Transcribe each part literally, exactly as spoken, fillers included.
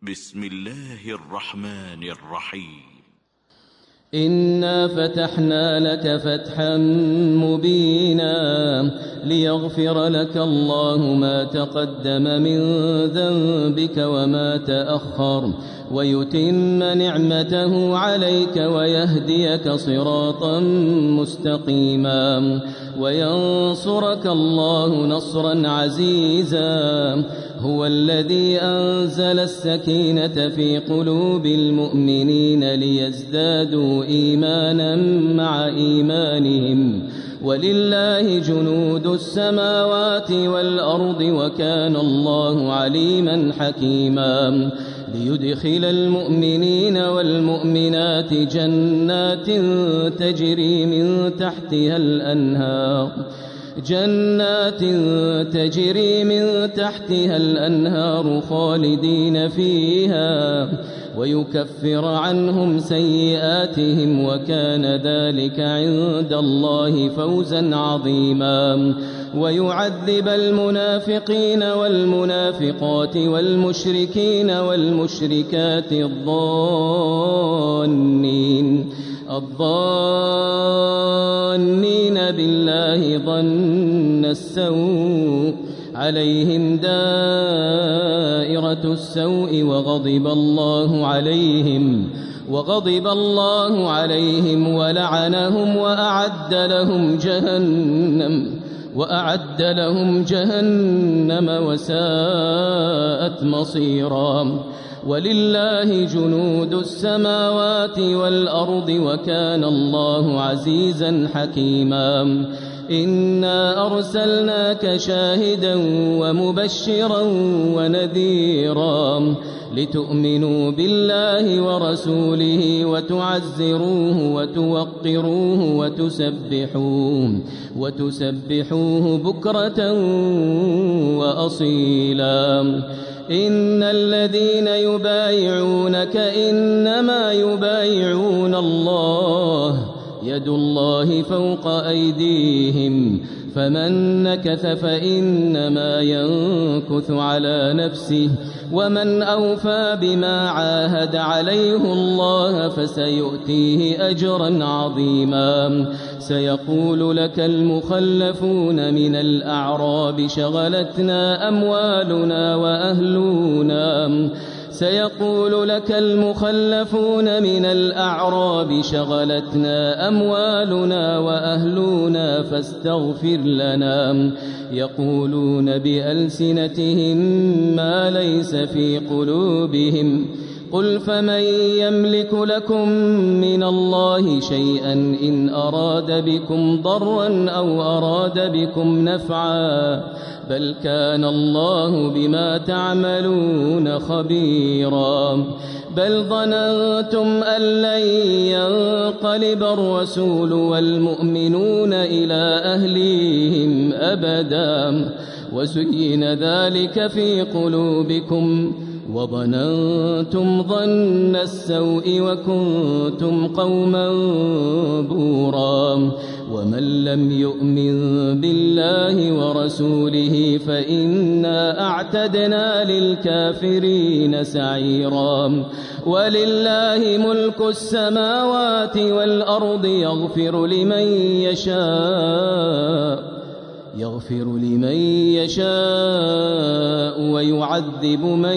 بسم الله الرحمن الرحيم. إنا فتحنا لك فتحا مبينا ليغفر لك الله ما تقدم من ذنبك وما تأخر ويتم نعمته عليك ويهديك صراطا مستقيما وينصرك الله نصرا عزيزا. هو الذي أنزل السكينة في قلوب المؤمنين ليزدادوا إيمانا مع إيمانهم ولله جنود السماوات والأرض وكان الله عليما حكيما. ليدخل المؤمنين والمؤمنات جنات تجري من تحتها الأنهار جنات تجري من تحتها الأنهار خالدين فيها ويكفر عنهم سيئاتهم وكان ذلك عند الله فوزا عظيما. ويعذب المنافقين والمنافقات والمشركين والمشركات الظانين الظانين بالله ظن السوء عليهم دائرة السوء وغضب الله عليهم وغضب الله عليهم ولعنهم وأعد لهم جهنم وأعد لهم جهنم وساءت مصيرا. ولله جنود السماوات والأرض وكان الله عزيزا حكيما. إنا أرسلناك شاهدا ومبشرا ونذيرا لتؤمنوا بالله ورسوله وتعزروه وتوقروه وتسبحوه وتسبحوه بكرة وأصيلا. إن الذين يبايعونك إنما يبايعون الله يد الله فوق أيديهم فمن نكث فإنما ينكث على نفسه ومن أوفى بما عاهد عليه الله فسيؤتيه أجرا عظيما. سيقول لك المخلفون من الأعراب شغلتنا أموالنا وأهلنا سيقول لك المخلفون من الأعراب شغلتنا أموالنا وأهلنا فاستغفر لنا يقولون بألسنتهم ما ليس في قلوبهم قل فمن يملك لكم من الله شيئا إن أراد بكم ضرا أو أراد بكم نفعا بل كان الله بما تعملون خبيرا. بل ظننتم أن لن ينقلب الرسول والمؤمنون إلى أهليهم أبدا وزين ذلك في قلوبكم وظننتم ظن السوء وكنتم قوما بورا. ومن لم يؤمن بالله ورسوله فإنا أعتدنا للكافرين سعيرا. ولله ملك السماوات والأرض يغفر لمن يشاء يغفر لمن يشاء ويعذب من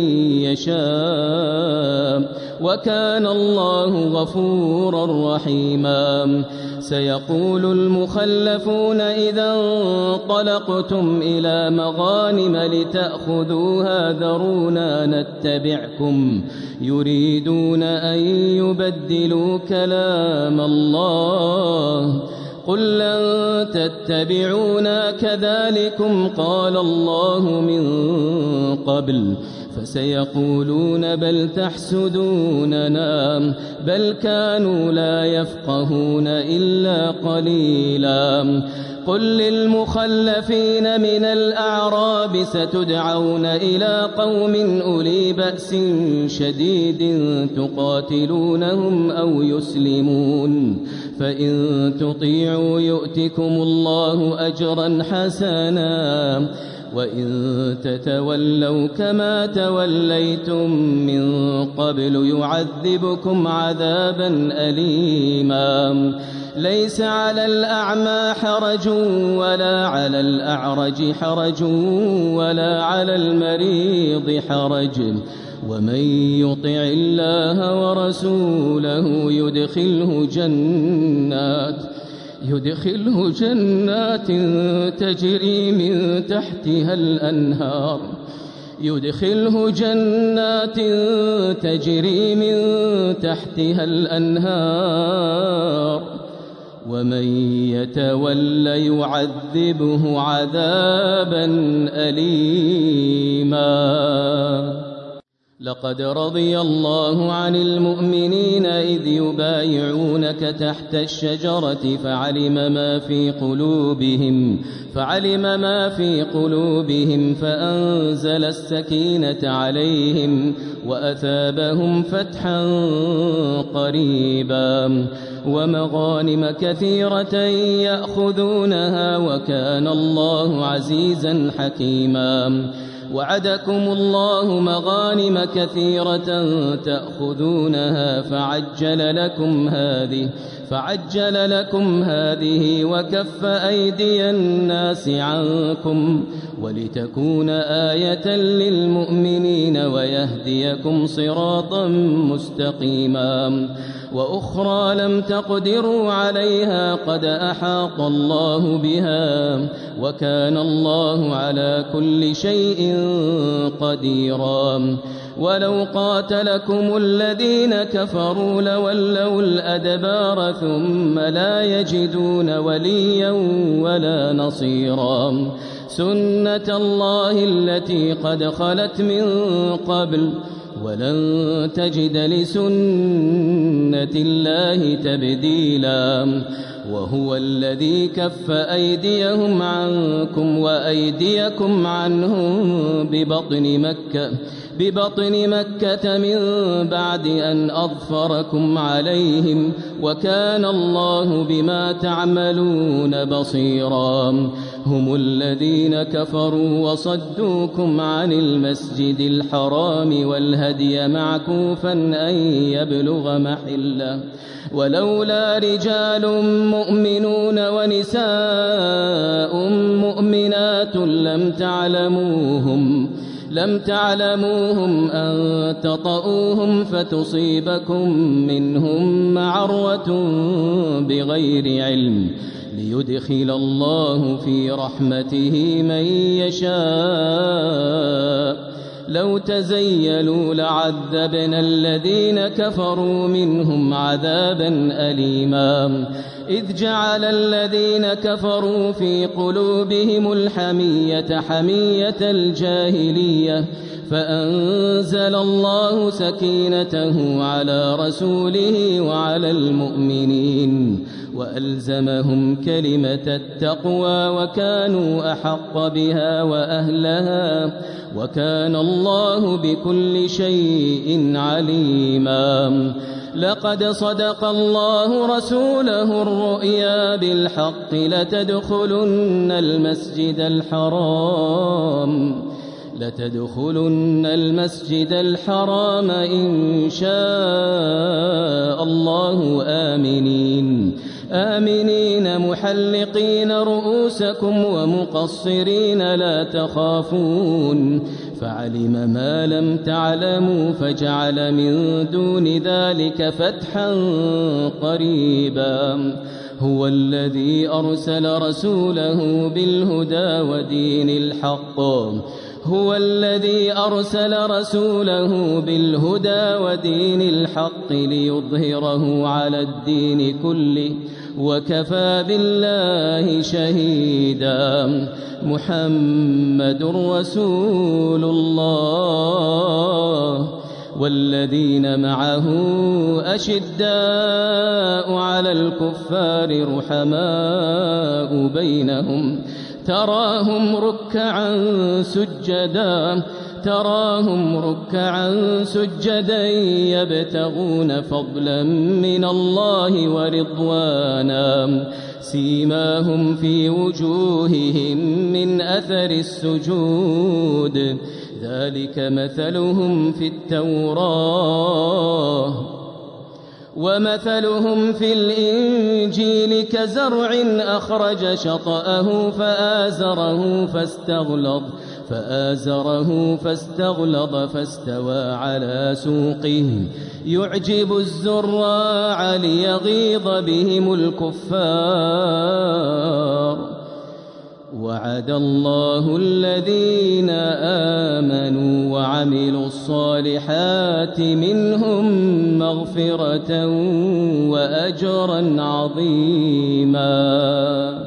يشاء وكان الله غفورا رحيما. سيقول المخلفون إذا انطلقتم إلى مغانم لتأخذوها ذرونا نتبعكم يريدون أن يبدلوا كلام الله قل لن تتبعونا كذلكم قال الله من قبل فسيقولون بل تحسدوننا بل كانوا لا يفقهون إلا قليلا. قل للمخلفين من الأعراب ستدعون إلى قوم أولي بأس شديد تقاتلونهم أو يسلمون فإن تطيعوا يؤتكم الله أجرا حسنا وإن تتولوا كما توليتم من قبل يعذبكم عذابا أليما ليس على الأعمى حرج ولا على الأعرج حرج ولا على المريض حرج ومن يطع الله ورسوله يدخله جنات يدخله جنات تجري من تحتها الأنهار يدخله جنات تجري من تحتها الأنهار ومن يتول يعذبه عذابا أليما لقد رضي الله عن المؤمنين إذ يبايعونك تحت الشجرة فعلم ما في قلوبهم فعلم ما في قلوبهم فأنزل السكينة عليهم وأثابهم فتحا قريبا ومغانم كثيرة يأخذونها وكان الله عزيزا حكيما وعدكم الله مغانم كثيرة تأخذونها فعجل لكم هذه فعجل لكم هذه وكف أيدي الناس عنكم ولتكون آية للمؤمنين ويهديكم صراطا مستقيما وأخرى لم تقدروا عليها قد أحاط الله بها وكان الله على كل شيء قديرا ولو قاتلكم الذين كفروا لولوا الأدبار ثم لا يجدون وليا ولا نصيرا سنة الله التي قد خلت من قبل ولن تجد لسنة الله تبديلا وهو الذي كف أيديهم عنكم وأيديكم عنهم ببطن مكة ببطن مكة من بعد أن أظفركم عليهم وكان الله بما تعملون بصيرا هم الذين كفروا وصدوكم عن المسجد الحرام والهدي معكوفا أن يبلغ محله ولولا رجال مؤمنون ونساء مؤمنات لم تعلموهم لم تعلموهم أن تطؤوهم فتصيبكم منهم معرة بغير علم ليدخل الله في رحمته من يشاء لو تزيلوا لعذبنا الذين كفروا منهم عذابا أليما إذ جعل الذين كفروا في قلوبهم الحمية حمية الجاهلية فأنزل الله سكينته على رسوله وعلى المؤمنين وألزمهم كلمة التقوى وكانوا أحق بها وأهلها وكان الله بكل شيء عليما لقد صدق الله رسوله الرؤيا بالحق لتدخلن المسجد الحرام لتدخلن المسجد الحرام إن شاء الله آمنين آمنين محلقين رؤوسكم ومقصرين لا تخافون فعلم ما لم تعلموا فجعل من دون ذلك فتحا قريبا هو الذي أرسل رسوله بالهدى ودين الحق هو الذي أرسل رسوله بالهدى ودين الحق ليظهره على الدين كله وكفى بالله شهيدا محمد رسول الله والذين معه أشداء على الكفار رحماء بينهم تراهم ركعا سجدا تراهم ركعا سجدا يبتغون فضلا من الله ورضوانا سيماهم في وجوههم من أثر السجود ذلك مثلهم في التوراة ومثلهم في الإنجيل كزرع أخرج شطأه فآزره فاستغلظ فآزره فاستغلظ فاستوى على سوقه يعجب الزراع ليغيظ بهم الكفار وعد الله الذين آمنوا وعملوا الصالحات منهم مغفرة وأجرا عظيما.